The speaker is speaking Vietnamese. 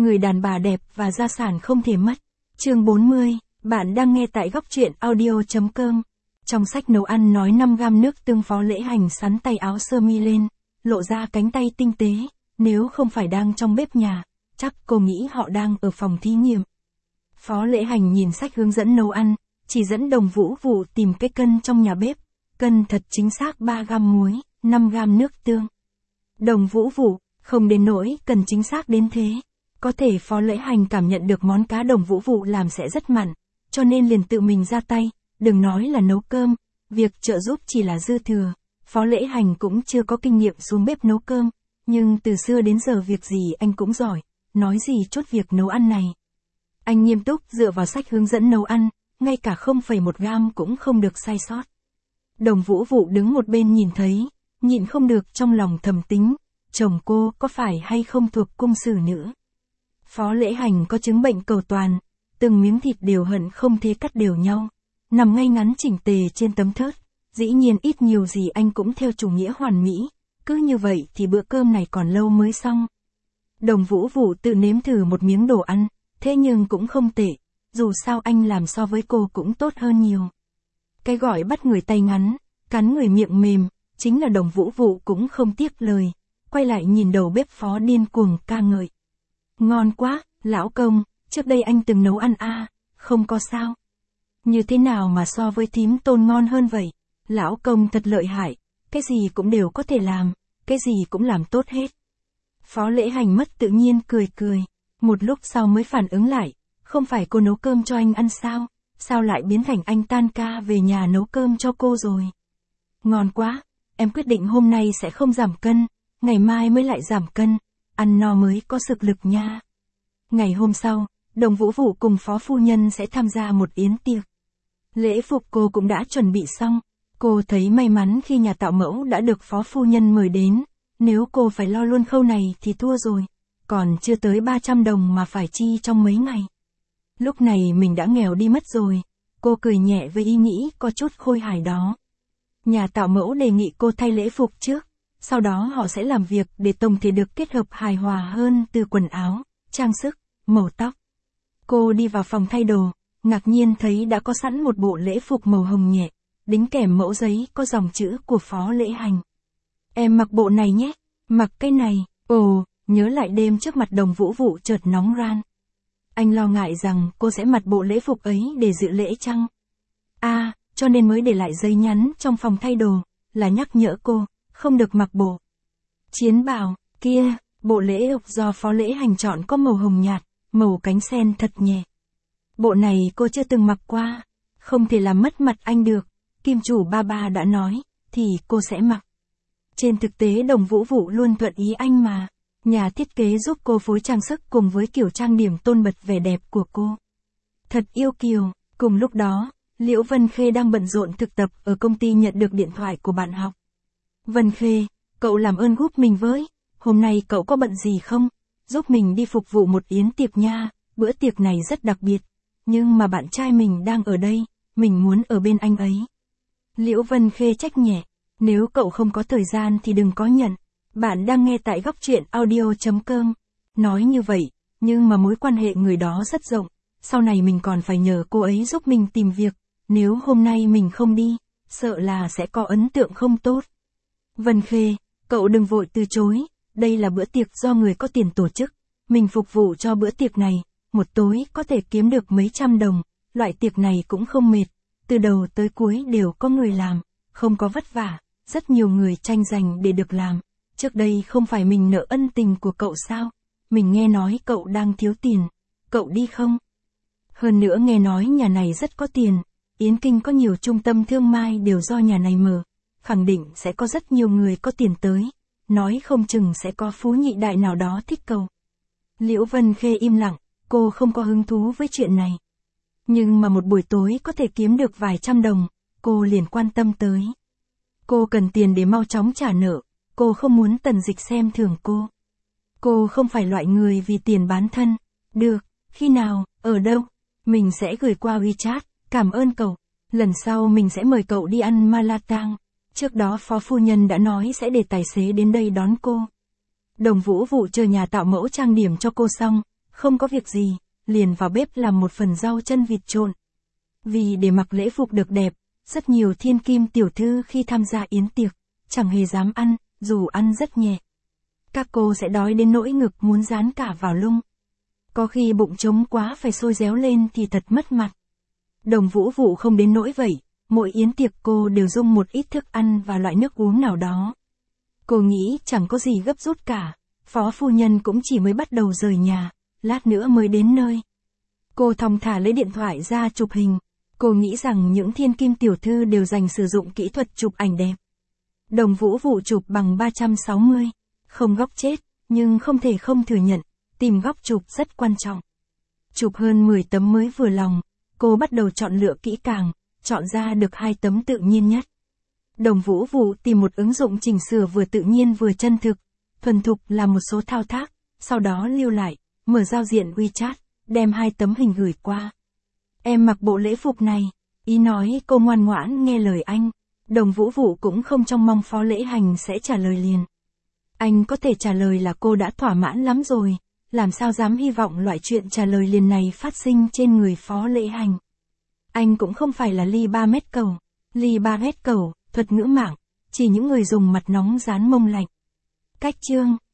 Người đàn bà đẹp và gia sản không thể mất. Chương 40, bạn đang nghe tại góc truyện audio.com. Trong sách nấu ăn nói 5 gam nước tương, Phó Lễ Hành sắn tay áo sơ mi lên, lộ ra cánh tay tinh tế, nếu không phải đang trong bếp nhà, chắc cô nghĩ họ đang ở phòng thí nghiệm. Phó Lễ Hành nhìn sách hướng dẫn nấu ăn, chỉ dẫn Đồng Vũ Vụ tìm cái cân trong nhà bếp, cân thật chính xác 3 gam muối, 5 gam nước tương. Đồng Vũ Vụ, không đến nỗi cần chính xác đến thế. Có thể Phó Lễ Hành cảm nhận được món cá Đồng Vũ Vụ làm sẽ rất mặn, cho nên liền tự mình ra tay, đừng nói là nấu cơm, việc trợ giúp chỉ là dư thừa. Phó Lễ Hành cũng chưa có kinh nghiệm xuống bếp nấu cơm, nhưng từ xưa đến giờ việc gì anh cũng giỏi, nói gì chốt việc nấu ăn này. Anh nghiêm túc dựa vào sách hướng dẫn nấu ăn, ngay cả 0,1 gam cũng không được sai sót. Đồng Vũ Vụ đứng một bên nhìn thấy, nhịn không được trong lòng thầm tính, chồng cô có phải hay không thuộc cung sử nữa. Phó Lễ Hành có chứng bệnh cầu toàn, từng miếng thịt đều hận không thể cắt đều nhau, nằm ngay ngắn chỉnh tề trên tấm thớt, dĩ nhiên ít nhiều gì anh cũng theo chủ nghĩa hoàn mỹ, cứ như vậy thì bữa cơm này còn lâu mới xong. Đồng Vũ Vụ tự nếm thử một miếng đồ ăn, thế nhưng cũng không tệ, dù sao anh làm so với cô cũng tốt hơn nhiều. Cái gọi bắt người tay ngắn, cắn người miệng mềm, chính là Đồng Vũ Vụ cũng không tiếc lời, quay lại nhìn đầu bếp Phó điên cuồng ca ngợi. Ngon quá, lão công, trước đây anh từng nấu ăn không có sao. Như thế nào mà so với thím Tôn ngon hơn vậy? Lão công thật lợi hại, cái gì cũng đều có thể làm, cái gì cũng làm tốt hết. Phó Lễ Hành mất tự nhiên cười cười, một lúc sau mới phản ứng lại, không phải cô nấu cơm cho anh ăn sao, sao lại biến thành anh tan ca về nhà nấu cơm cho cô rồi? Ngon quá, em quyết định hôm nay sẽ không giảm cân, ngày mai mới lại giảm cân, ăn no mới có sức lực nha. Ngày hôm sau, Đồng Vũ Vụ cùng Phó Phu Nhân sẽ tham gia một yến tiệc. Lễ phục cô cũng đã chuẩn bị xong, cô thấy may mắn khi nhà tạo mẫu đã được Phó Phu Nhân mời đến, nếu cô phải lo luôn khâu này thì thua rồi, còn chưa tới 300 đồng mà phải chi trong mấy ngày. Lúc này mình đã nghèo đi mất rồi, cô cười nhẹ với ý nghĩ có chút khôi hài đó. Nhà tạo mẫu đề nghị cô thay lễ phục trước, sau đó họ sẽ làm việc để tổng thể được kết hợp hài hòa hơn từ quần áo, trang sức, màu tóc. Cô đi vào phòng thay đồ, ngạc nhiên thấy đã có sẵn một bộ lễ phục màu hồng nhẹ, đính kèm mẫu giấy có dòng chữ của Phó Lễ Hành. Em mặc bộ này nhé, mặc cái này, nhớ lại đêm trước mặt Đồng Vũ Vụ chợt nóng ran. Anh lo ngại rằng cô sẽ mặc bộ lễ phục ấy để dự lễ chăng? Cho nên mới để lại giấy nhắn trong phòng thay đồ, là nhắc nhở cô, không được mặc bộ chiến bào kia. Bộ lễ phục do Phó Lễ Hành chọn có màu hồng nhạt, màu cánh sen thật nhẹ. Bộ này cô chưa từng mặc qua, không thể làm mất mặt anh được, kim chủ ba đã nói, thì cô sẽ mặc. Trên thực tế Đồng Vũ Vụ luôn thuận ý anh mà, nhà thiết kế giúp cô phối trang sức cùng với kiểu trang điểm tôn bật vẻ đẹp của cô. Thật yêu kiều. Cùng lúc đó, Liễu Vân Khê đang bận rộn thực tập ở công ty nhận được điện thoại của bạn học. Vân Khê, cậu làm ơn giúp mình với, hôm nay cậu có bận gì không? Giúp mình đi phục vụ một yến tiệc nha, bữa tiệc này rất đặc biệt, nhưng mà bạn trai mình đang ở đây, mình muốn ở bên anh ấy. Liễu Vân Khê trách nhẹ, nếu cậu không có thời gian thì đừng có nhận, bạn đang nghe tại góc truyện audio.com. Nói như vậy, nhưng mà mối quan hệ người đó rất rộng, sau này mình còn phải nhờ cô ấy giúp mình tìm việc, nếu hôm nay mình không đi, sợ là sẽ có ấn tượng không tốt. Vân Khê, cậu đừng vội từ chối, đây là bữa tiệc do người có tiền tổ chức, mình phục vụ cho bữa tiệc này, một tối có thể kiếm được mấy trăm đồng, loại tiệc này cũng không mệt, từ đầu tới cuối đều có người làm, không có vất vả, rất nhiều người tranh giành để được làm. Trước đây không phải mình nợ ân tình của cậu sao? Mình nghe nói cậu đang thiếu tiền, cậu đi không? Hơn nữa nghe nói nhà này rất có tiền, Yến Kinh có nhiều trung tâm thương mại đều do nhà này mở, khẳng định sẽ có rất nhiều người có tiền tới, nói không chừng sẽ có phú nhị đại nào đó thích cậu. Liễu Vân Khê im lặng, cô không có hứng thú với chuyện này. Nhưng mà một buổi tối có thể kiếm được vài trăm đồng, cô liền quan tâm tới. Cô cần tiền để mau chóng trả nợ, cô không muốn Tần Dịch xem thường cô. Cô không phải loại người vì tiền bán thân. Được, khi nào, ở đâu? Mình sẽ gửi qua WeChat, cảm ơn cậu. Lần sau mình sẽ mời cậu đi ăn Malatang. Trước đó Phó Phu Nhân đã nói sẽ để tài xế đến đây đón cô. Đồng Vũ Vụ chờ nhà tạo mẫu trang điểm cho cô xong, không có việc gì, liền vào bếp làm một phần rau chân vịt trộn. Vì để mặc lễ phục được đẹp, rất nhiều thiên kim tiểu thư khi tham gia yến tiệc, chẳng hề dám ăn, dù ăn rất nhẹ. Các cô sẽ đói đến nỗi ngực muốn dán cả vào lưng. Có khi bụng trống quá phải sôi réo lên thì thật mất mặt. Đồng Vũ Vụ không đến nỗi vậy, mỗi yến tiệc cô đều dung một ít thức ăn và loại nước uống nào đó. Cô nghĩ chẳng có gì gấp rút cả, phó phu nhân cũng chỉ mới bắt đầu rời nhà, lát nữa mới đến nơi. Cô thong thả lấy điện thoại ra chụp hình, cô nghĩ rằng những thiên kim tiểu thư đều dành sử dụng kỹ thuật chụp ảnh đẹp. Đồng Vũ Vụ chụp bằng 360, không góc chết, nhưng không thể không thừa nhận, tìm góc chụp rất quan trọng. Chụp hơn 10 tấm mới vừa lòng, cô bắt đầu chọn lựa kỹ càng, chọn ra được 2 tấm tự nhiên nhất. Đồng Vũ Vụ tìm một ứng dụng chỉnh sửa vừa tự nhiên vừa chân thực, thuần thục làm một số thao tác, sau đó lưu lại, mở giao diện WeChat, đem 2 tấm hình gửi qua. Em mặc bộ lễ phục này, ý nói cô ngoan ngoãn nghe lời anh. Đồng Vũ Vụ cũng không trông mong phó lễ hành sẽ trả lời liền. Anh có thể trả lời là cô đã thỏa mãn lắm rồi, làm sao dám hy vọng loại chuyện trả lời liền này phát sinh trên người phó lễ hành. Anh cũng không phải là ly 3 mét cầu. Ly 3 mét cầu, thuật ngữ mạng, chỉ những người dùng mặt nóng dán mông lạnh. Cách chương